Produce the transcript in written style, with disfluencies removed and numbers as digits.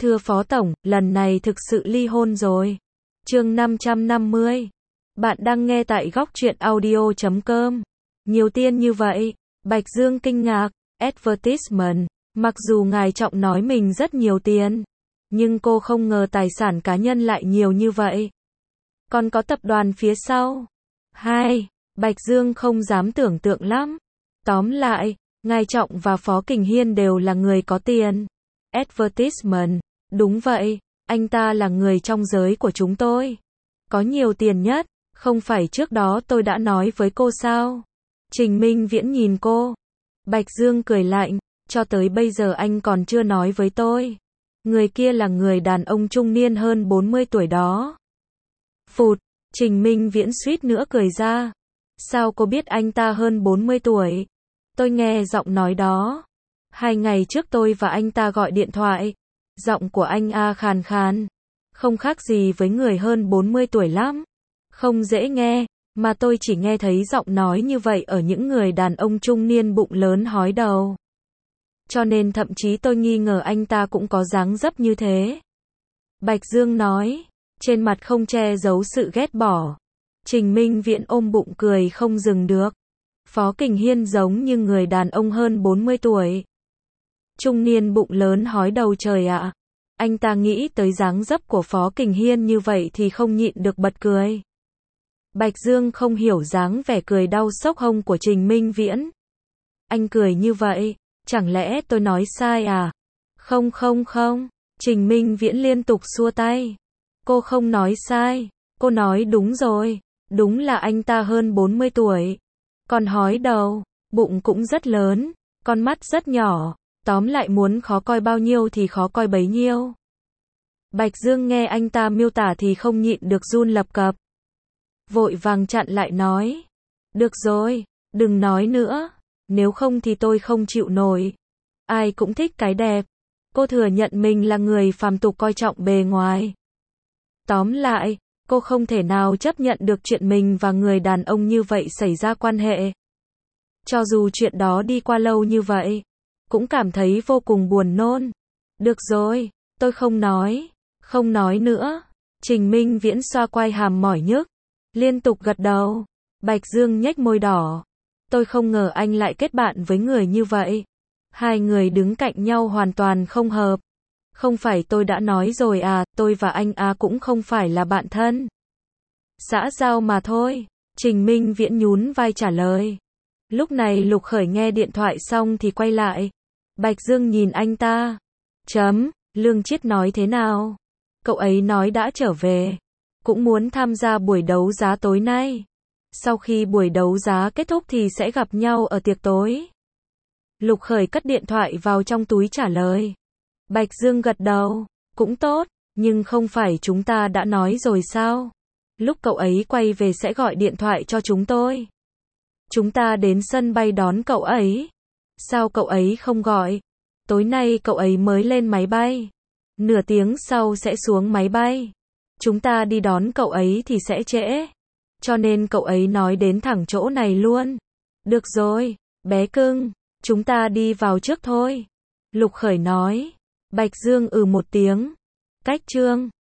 Thưa Phó Tổng, lần này thực sự ly hôn rồi. Chương 550. Bạn đang nghe tại góc truyện audio.com. Nhiều tiền như vậy. Bạch Dương kinh ngạc. Advertisement. Mặc dù ngài Trọng nói mình rất nhiều tiền, nhưng cô không ngờ tài sản cá nhân lại nhiều như vậy. Còn có tập đoàn phía sau. Bạch Dương không dám tưởng tượng lắm. Tóm lại, ngài Trọng và Phó Kình Hiên đều là người có tiền. Advertisement. Đúng vậy, anh ta là người trong giới của chúng tôi. Có nhiều tiền nhất, không phải trước đó tôi đã nói với cô sao? Trình Minh Viễn nhìn cô. Bạch Dương cười lạnh, cho tới bây giờ anh còn chưa nói với tôi. Người kia là người đàn ông trung niên hơn 40 tuổi đó. Phụt, Trình Minh Viễn suýt nữa cười ra. Sao cô biết anh ta hơn 40 tuổi? Tôi nghe giọng nói đó. 2 ngày trước tôi và anh ta gọi điện thoại. Giọng của anh khàn khàn. Không khác gì với người hơn 40 tuổi lắm. Không dễ nghe, mà tôi chỉ nghe thấy giọng nói như vậy ở những người đàn ông trung niên bụng lớn hói đầu. Cho nên thậm chí tôi nghi ngờ anh ta cũng có dáng dấp như thế. Bạch Dương nói, trên mặt không che giấu sự ghét bỏ. Trình Minh Viễn ôm bụng cười không dừng được. Phó Kình Hiên giống như người đàn ông hơn 40 tuổi. Trung niên bụng lớn hói đầu trời ạ. Anh ta nghĩ tới dáng dấp của Phó Kình Hiên như vậy thì không nhịn được bật cười. Bạch Dương không hiểu dáng vẻ cười đau xốc hông của Trình Minh Viễn. Anh cười như vậy, chẳng lẽ tôi nói sai à? Không. Trình Minh Viễn liên tục xua tay. Cô không nói sai, cô nói đúng rồi. Đúng là anh ta hơn 40 tuổi. Còn hói đầu, bụng cũng rất lớn, con mắt rất nhỏ. Tóm lại muốn khó coi bao nhiêu thì khó coi bấy nhiêu. Bạch Dương nghe anh ta miêu tả thì không nhịn được run lập cập. Vội vàng chặn lại nói. Được rồi, đừng nói nữa. Nếu không thì tôi không chịu nổi. Ai cũng thích cái đẹp. Cô thừa nhận mình là người phàm tục coi trọng bề ngoài. Tóm lại, cô không thể nào chấp nhận được chuyện mình và người đàn ông như vậy xảy ra quan hệ. Cho dù chuyện đó đi qua lâu như vậy, cũng cảm thấy vô cùng buồn nôn. Được rồi, tôi không nói nữa. Trình Minh Viễn xoa quai hàm mỏi nhức, liên tục gật đầu. Bạch Dương nhếch môi đỏ. Tôi không ngờ anh lại kết bạn với người như vậy. Hai người đứng cạnh nhau hoàn toàn không hợp. Không phải tôi đã nói rồi à, tôi và anh cũng không phải là bạn thân. Xã giao mà thôi. Trình Minh Viễn nhún vai trả lời. Lúc này Lục Khởi nghe điện thoại xong thì quay lại. Bạch Dương nhìn anh ta. Lương Chiết nói thế nào? Cậu ấy nói đã trở về. Cũng muốn tham gia buổi đấu giá tối nay. Sau khi buổi đấu giá kết thúc thì sẽ gặp nhau ở tiệc tối. Lục Khởi cất điện thoại vào trong túi trả lời. Bạch Dương gật đầu. Cũng tốt, nhưng không phải chúng ta đã nói rồi sao? Lúc cậu ấy quay về sẽ gọi điện thoại cho chúng tôi. Chúng ta đến sân bay đón cậu ấy. Sao cậu ấy không gọi? Tối nay cậu ấy mới lên máy bay. Nửa tiếng sau sẽ xuống máy bay. Chúng ta đi đón cậu ấy thì sẽ trễ. Cho nên cậu ấy nói đến thẳng chỗ này luôn. Được rồi, bé cưng, chúng ta đi vào trước thôi. Lục Khởi nói. Bạch Dương một tiếng. Cách chương